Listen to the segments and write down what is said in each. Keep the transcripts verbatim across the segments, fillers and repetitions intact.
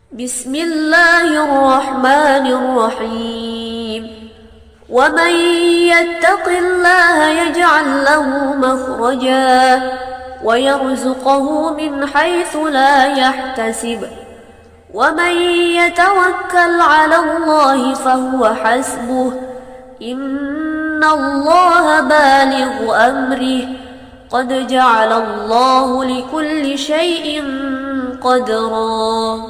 بسم الله الرحمن الرحيم ومن يتق الله يجعل له مخرجا ويرزقه من حيث لا يحتسب ومن يتوكل على الله فهو حسبه إن الله بالغ أمره قد جعل الله لكل شيء قدرا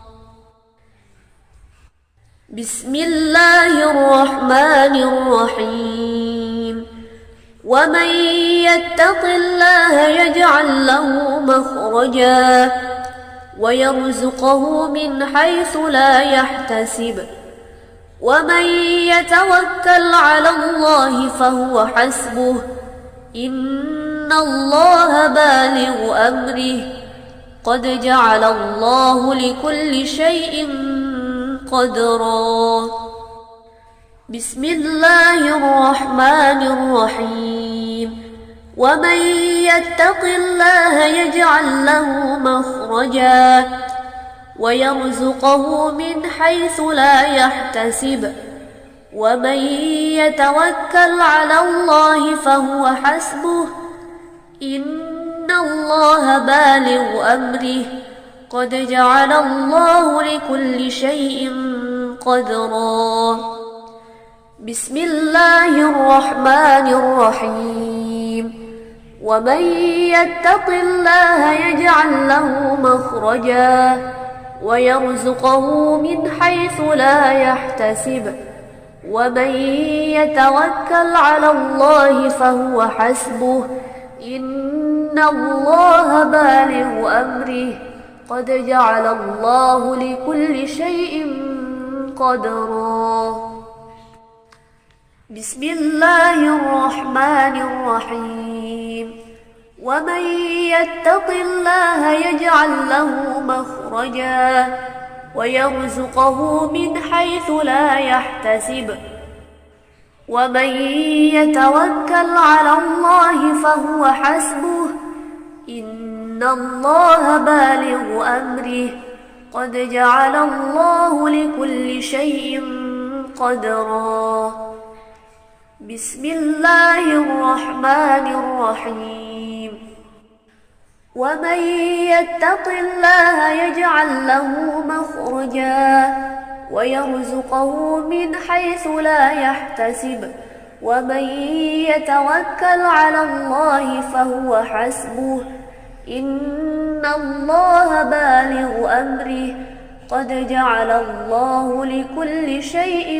بسم الله الرحمن الرحيم ومن يتق الله يجعل له مخرجا ويرزقه من حيث لا يحتسب ومن يتوكل على الله فهو حسبه إن الله بالغ أمره قد جعل الله لكل شيء قدرا بسم الله الرحمن الرحيم ومن يتق الله يجعل له مخرجا ويرزقه من حيث لا يحتسب ومن يتوكل على الله فهو حسبه إن الله بالغ أمره قد جعل الله لكل شيء قدرا بسم الله الرحمن الرحيم ومن يتق الله يجعل له مخرجا ويرزقه من حيث لا يحتسب ومن يتوكل على الله فهو حسبه إن الله بالغ أمره قد جعل الله لكل شيء قدرا بسم الله الرحمن الرحيم ومن يتق الله يجعل له مخرجا ويرزقه من حيث لا يحتسب ومن يتوكل على الله فهو حسبه إن الله بالغ أمره قد جعل الله لكل شيء قدرا بسم الله الرحمن الرحيم ومن يتق الله يجعل له مخرجا ويرزقه من حيث لا يحتسب ومن يتوكل على الله فهو حسبه إن الله بالغ أمره قد جعل الله لكل شيء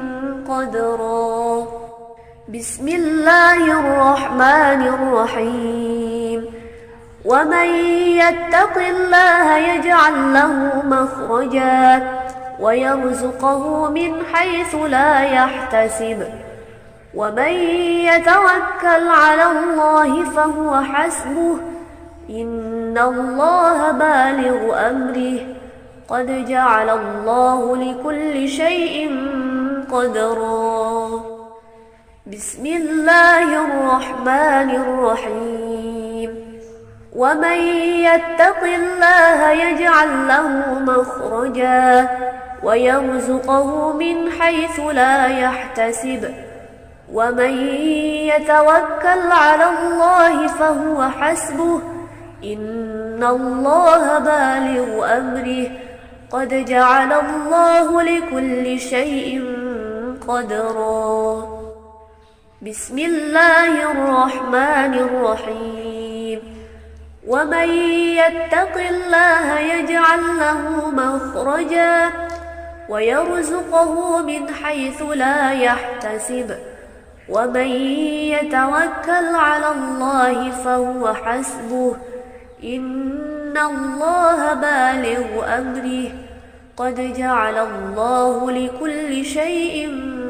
قدرا بسم الله الرحمن الرحيم ومن يتق الله يجعل له مخرجا ويرزقه من حيث لا يحتسب ومن يتوكل على الله فهو حسبه إن الله بالغ أمره قد جعل الله لكل شيء قدرا بسم الله الرحمن الرحيم ومن يتق الله يجعل له مخرجا ويرزقه من حيث لا يحتسب ومن يتوكل على الله فهو حسبه إن الله بالغ أمره قد جعل الله لكل شيء قدرا بسم الله الرحمن الرحيم ومن يتق الله يجعل له مخرجا ويرزقه من حيث لا يحتسب ومن يتوكل على الله فهو حسبه إن الله بالغ أمره قد جعل الله لكل شيء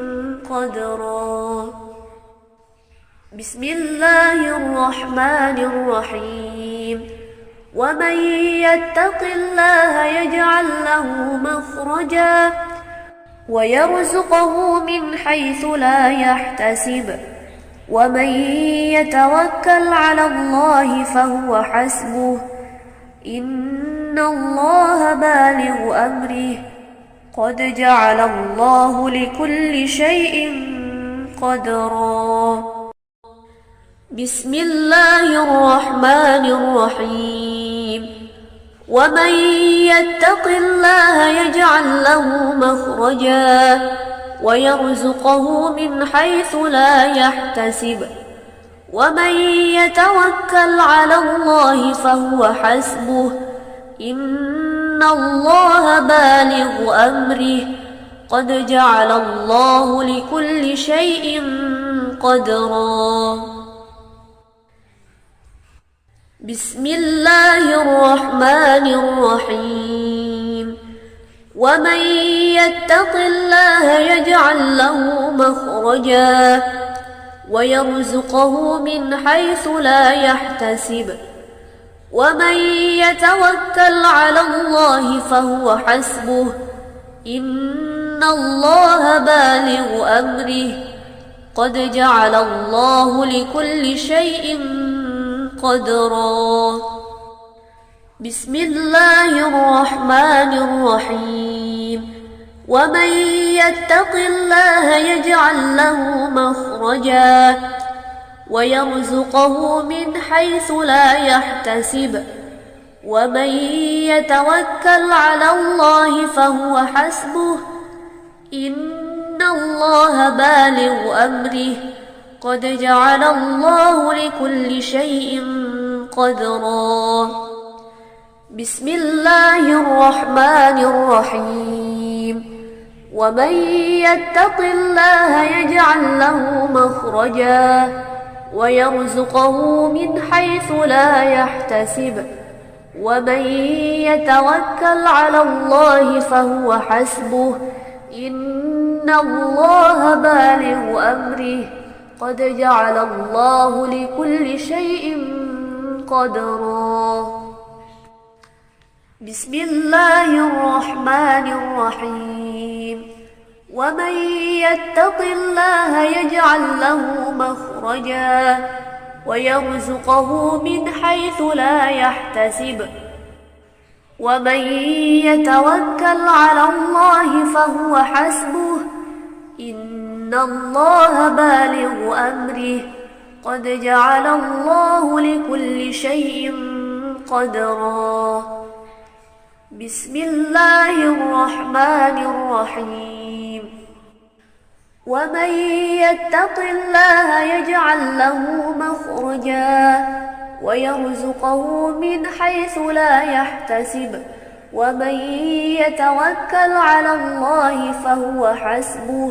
قدرا بسم الله الرحمن الرحيم ومن يتق الله يجعل له مخرجا ويرزقه من حيث لا يحتسب ومن يتوكل على الله فهو حسبه إن الله بالغ بالغ أمره قد جعل الله لكل شيء قدرا. بسم الله الرحمن الرحيم. ومن يتق الله يجعل له مخرجا ويرزقه من حيث لا يحتسب ومن يتوكل على الله فهو حسبه إن الله بالغ أمره قد جعل الله لكل شيء قدرا. بسم الله الرحمن الرحيم. ومن يتق الله يجعل له مخرجا ويرزقه من حيث لا يحتسب ومن يتوكل على الله فهو حسبه إن الله بالغ أمره قد جعل الله لكل شيء قدرا. بسم الله الرحمن الرحيم. ومن يتق الله يجعل له مخرجا ويرزقه من حيث لا يحتسب ومن يتوكل على الله فهو حسبه إن الله بالغ أمره قد جعل الله لكل شيء قدرا. بسم الله الرحمن الرحيم. ومن يتق الله يجعل له مخرجا ويرزقه من حيث لا يحتسب ومن يتوكل على الله فهو حسبه إن الله بالغ أمره قد جعل الله لكل شيء قدرا. بسم الله الرحمن الرحيم. ومن يتق الله يجعل له مخرجا ويرزقه من حيث لا يحتسب ومن يتوكل على الله فهو حسبه إن الله بالغ أمره قد جعل الله لكل شيء قدرا. بسم الله الرحمن الرحيم. ومن يتق الله يجعل له مخرجا ويرزقه من حيث لا يحتسب ومن يتوكل على الله فهو حسبه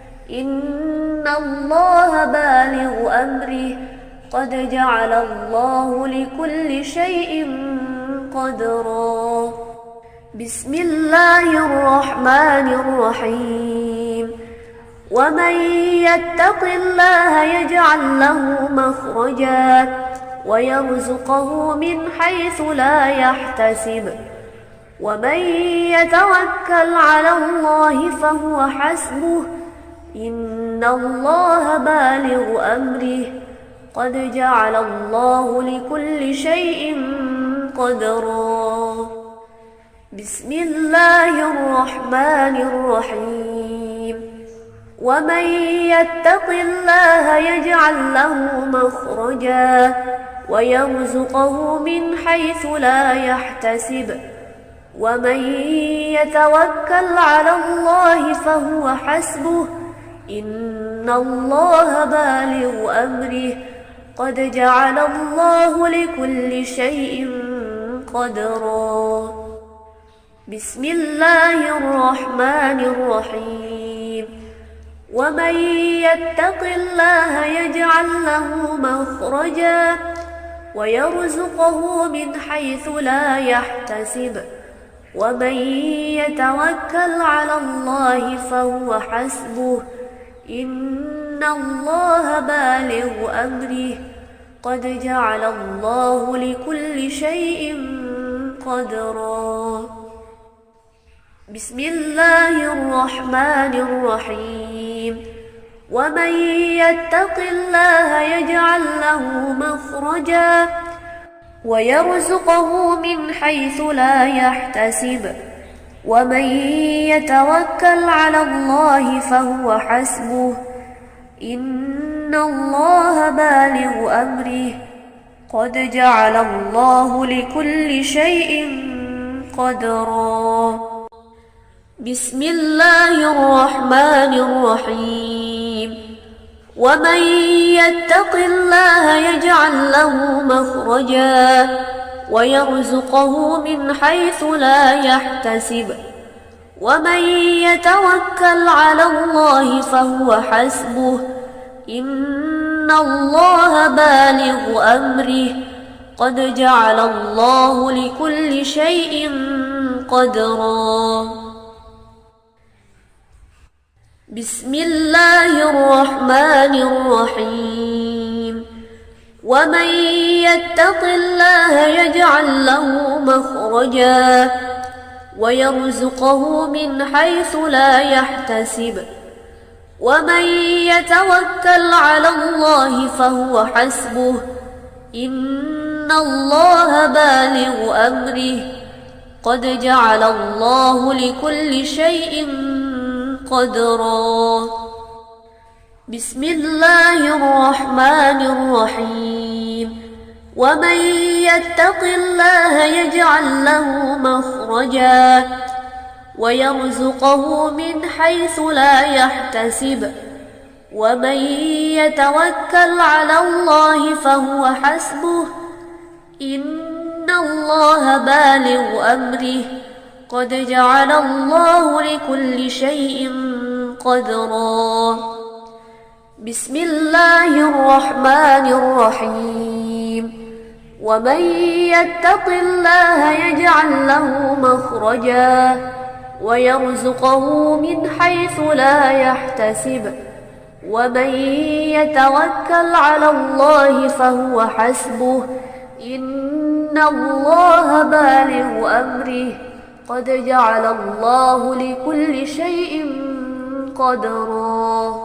إن الله بالغ أمره قد جعل الله لكل شيء قدرا. بسم الله الرحمن الرحيم. ومن يتق الله يجعل له مخرجا ويرزقه من حيث لا يحتسب ومن يتوكل على الله فهو حسبه إن الله بالغ أمره قد جعل الله لكل شيء قدرا. بسم الله الرحمن الرحيم. ومن يتق الله يجعل له مخرجا ويرزقه من حيث لا يحتسب ومن يتوكل على الله فهو حسبه إن الله بالغ أمره قد جعل الله لكل شيء قدرا. بسم الله الرحمن الرحيم. ومن يتق الله يجعل له مخرجا ويرزقه من حيث لا يحتسب ومن يتوكل على الله فهو حسبه إن الله بالغ أمره قد جعل الله لكل شيء قدرا. بسم الله الرحمن الرحيم. ومن يتق الله يجعل له مخرجا ويرزقه من حيث لا يحتسب ومن يتوكل على الله فهو حسبه إن الله بالغ أمره قد جعل الله لكل شيء قدرا. بسم الله الرحمن الرحيم ومن يتق الله يجعل له مخرجا ويرزقه من حيث لا يحتسب ومن يتوكل على الله فهو حسبه إن الله بالغ أمره قد جعل الله لكل شيء قدرا. بسم الله الرحمن الرحيم ومن يتق الله يجعل له مخرجا ويرزقه من حيث لا يحتسب ومن يتوكل على الله فهو حسبه إن الله بالغ أمره قد جعل الله لكل شيء قدرا. بسم الله الرحمن الرحيم ومن يتق الله يجعل له مخرجا ويرزقه من حيث لا يحتسب ومن يتوكل على الله فهو حسبه إن الله بالغ أمره قد جعل الله لكل شيء قدرا. بسم الله الرحمن الرحيم ومن يتق الله يجعل له مخرجا ويرزقه من حيث لا يحتسب ومن يتوكل على الله فهو حسبه إن الله بالغ أمره قد جعل الله لكل شيء قدرا.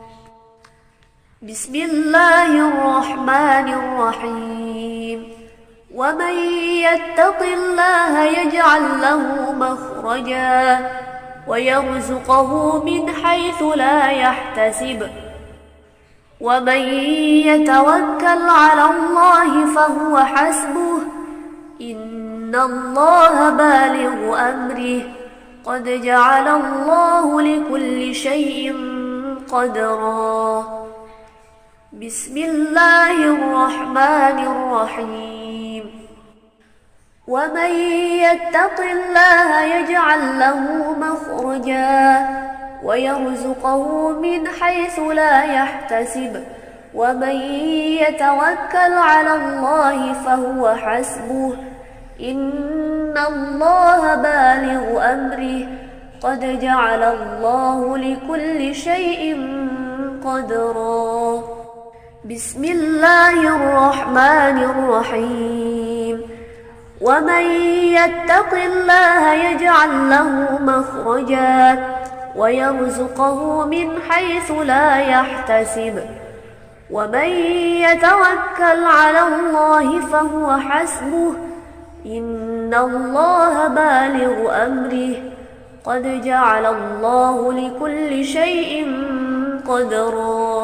بسم الله الرحمن الرحيم ومن يتق الله يجعل له مخرجا ويرزقه من حيث لا يحتسب ومن يتوكل على الله فهو حسبه إن الله بالغ أمره قد جعل الله لكل شيء قدرا. بسم الله الرحمن الرحيم ومن يتق الله يجعل له مخرجا ويرزقه من حيث لا يحتسب ومن يتوكل على الله فهو حسبه إن الله بالغ أمره قد جعل الله لكل شيء قدرا. بسم الله الرحمن الرحيم ومن يتق الله يجعل له مخرجا ويرزقه من حيث لا يحتسب ومن يتوكل على الله فهو حسبه إن الله بالغ أمره قد جعل الله لكل شيء قدرا.